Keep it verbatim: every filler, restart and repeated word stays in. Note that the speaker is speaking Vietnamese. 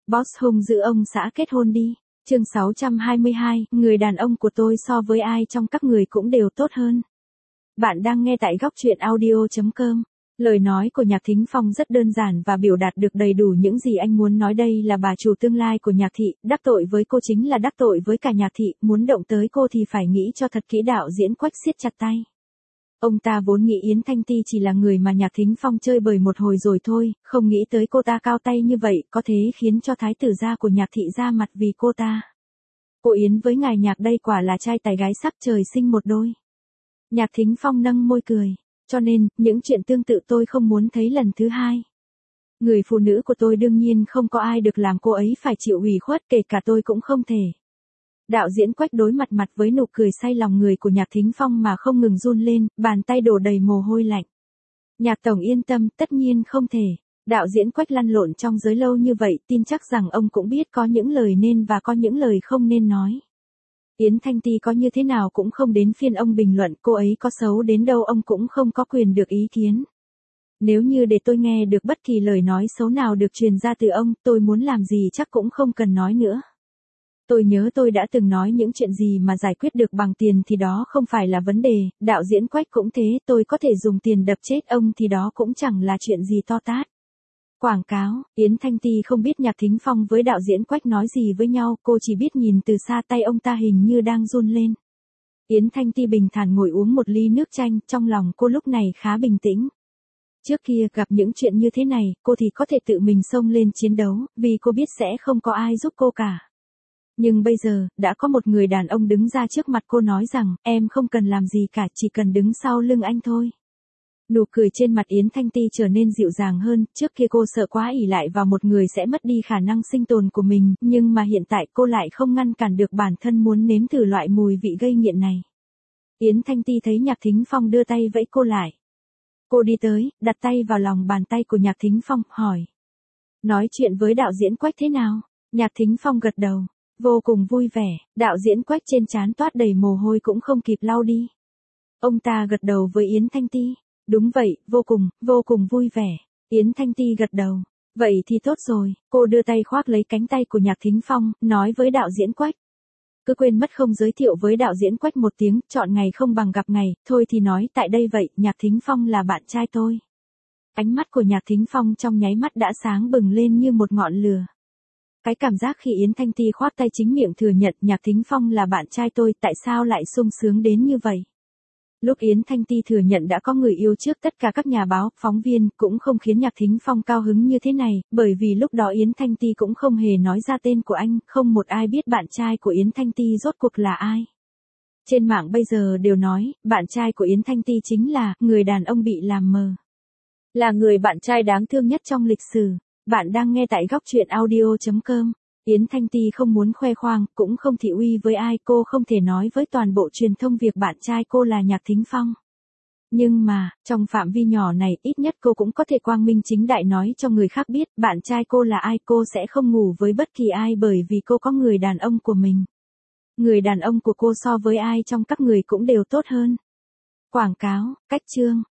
Boss hung dữ ông xã kết hôn đi. Chương sáu trăm hai mươi hai, người đàn ông của tôi so với ai trong các người cũng đều tốt hơn. Bạn đang nghe tại góc truyện audio chấm com. Lời nói của Nhạc Thính Phong rất đơn giản và biểu đạt được đầy đủ những gì anh muốn nói. Đây là bà chủ tương lai của Nhạc thị, đắc tội với cô chính là đắc tội với cả Nhạc thị, muốn động tới cô thì phải nghĩ cho thật kỹ. Đạo diễn Quách siết chặt tay. Ông ta vốn nghĩ Yến Thanh Ti chỉ là người mà Nhạc Thính Phong chơi bời một hồi rồi thôi, không nghĩ tới cô ta cao tay như vậy, có thế khiến cho thái tử gia của Nhạc thị ra mặt vì cô ta. Cô Yến với ngài Nhạc đây quả là trai tài gái sắc trời sinh một đôi. Nhạc Thính Phong nâng môi cười, cho nên, những chuyện tương tự tôi không muốn thấy lần thứ hai. Người phụ nữ của tôi đương nhiên không có ai được làm cô ấy phải chịu ủy khuất, kể cả tôi cũng không thể. Đạo diễn Quách đối mặt mặt với nụ cười say lòng người của Nhạc Thính Phong mà không ngừng run lên, bàn tay đổ đầy mồ hôi lạnh. Nhạc tổng yên tâm, tất nhiên không thể. Đạo diễn Quách lăn lộn trong giới lâu như vậy, tin chắc rằng ông cũng biết có những lời nên và có những lời không nên nói. Yến Thanh Ti có như thế nào cũng không đến phiên ông bình luận, cô ấy có xấu đến đâu ông cũng không có quyền được ý kiến. Nếu như để tôi nghe được bất kỳ lời nói xấu nào được truyền ra từ ông, tôi muốn làm gì chắc cũng không cần nói nữa. Tôi nhớ tôi đã từng nói những chuyện gì mà giải quyết được bằng tiền thì đó không phải là vấn đề, đạo diễn Quách cũng thế, tôi có thể dùng tiền đập chết ông thì đó cũng chẳng là chuyện gì to tát. Quảng cáo, Yến Thanh Ti không biết Nhạc Thính Phong với đạo diễn Quách nói gì với nhau, cô chỉ biết nhìn từ xa tay ông ta hình như đang run lên. Yến Thanh Ti bình thản ngồi uống một ly nước chanh, trong lòng cô lúc này khá bình tĩnh. Trước kia gặp những chuyện như thế này, cô thì có thể tự mình xông lên chiến đấu, vì cô biết sẽ không có ai giúp cô cả. Nhưng bây giờ, đã có một người đàn ông đứng ra trước mặt cô nói rằng, em không cần làm gì cả, chỉ cần đứng sau lưng anh thôi. Nụ cười trên mặt Yến Thanh Ti trở nên dịu dàng hơn, trước kia cô sợ quá ỷ lại vào một người sẽ mất đi khả năng sinh tồn của mình, nhưng mà hiện tại cô lại không ngăn cản được bản thân muốn nếm thử loại mùi vị gây nghiện này. Yến Thanh Ti thấy Nhạc Thính Phong đưa tay vẫy cô lại. Cô đi tới, đặt tay vào lòng bàn tay của Nhạc Thính Phong, hỏi. Nói chuyện với đạo diễn Quách thế nào? Nhạc Thính Phong gật đầu. Vô cùng vui vẻ, đạo diễn Quách trên trán toát đầy mồ hôi cũng không kịp lau đi. Ông ta gật đầu với Yến Thanh Ti. Đúng vậy, vô cùng, vô cùng vui vẻ. Yến Thanh Ti gật đầu. Vậy thì tốt rồi, cô đưa tay khoác lấy cánh tay của Nhạc Thính Phong, nói với đạo diễn Quách. Cứ quên mất không giới thiệu với đạo diễn Quách một tiếng, chọn ngày không bằng gặp ngày, thôi thì nói tại đây vậy, Nhạc Thính Phong là bạn trai tôi. Ánh mắt của Nhạc Thính Phong trong nháy mắt đã sáng bừng lên như một ngọn lửa. Cái cảm giác khi Yến Thanh Ti khoác tay chính miệng thừa nhận Nhạc Thính Phong là bạn trai tôi, tại sao lại sung sướng đến như vậy? Lúc Yến Thanh Ti thừa nhận đã có người yêu trước tất cả các nhà báo, phóng viên, cũng không khiến Nhạc Thính Phong cao hứng như thế này, bởi vì lúc đó Yến Thanh Ti cũng không hề nói ra tên của anh, không một ai biết bạn trai của Yến Thanh Ti rốt cuộc là ai. Trên mạng bây giờ đều nói, bạn trai của Yến Thanh Ti chính là người đàn ông bị làm mờ. Là người bạn trai đáng thương nhất trong lịch sử. Bạn đang nghe tại góc truyện audio chấm com. Yến Thanh Ti không muốn khoe khoang, cũng không thị uy với ai, cô không thể nói với toàn bộ truyền thông việc bạn trai cô là Nhạc Thính Phong. Nhưng mà, trong phạm vi nhỏ này, ít nhất cô cũng có thể quang minh chính đại nói cho người khác biết, bạn trai cô là ai, cô sẽ không ngủ với bất kỳ ai bởi vì cô có người đàn ông của mình. Người đàn ông của cô so với ai trong các người cũng đều tốt hơn. Quảng cáo, cách chương,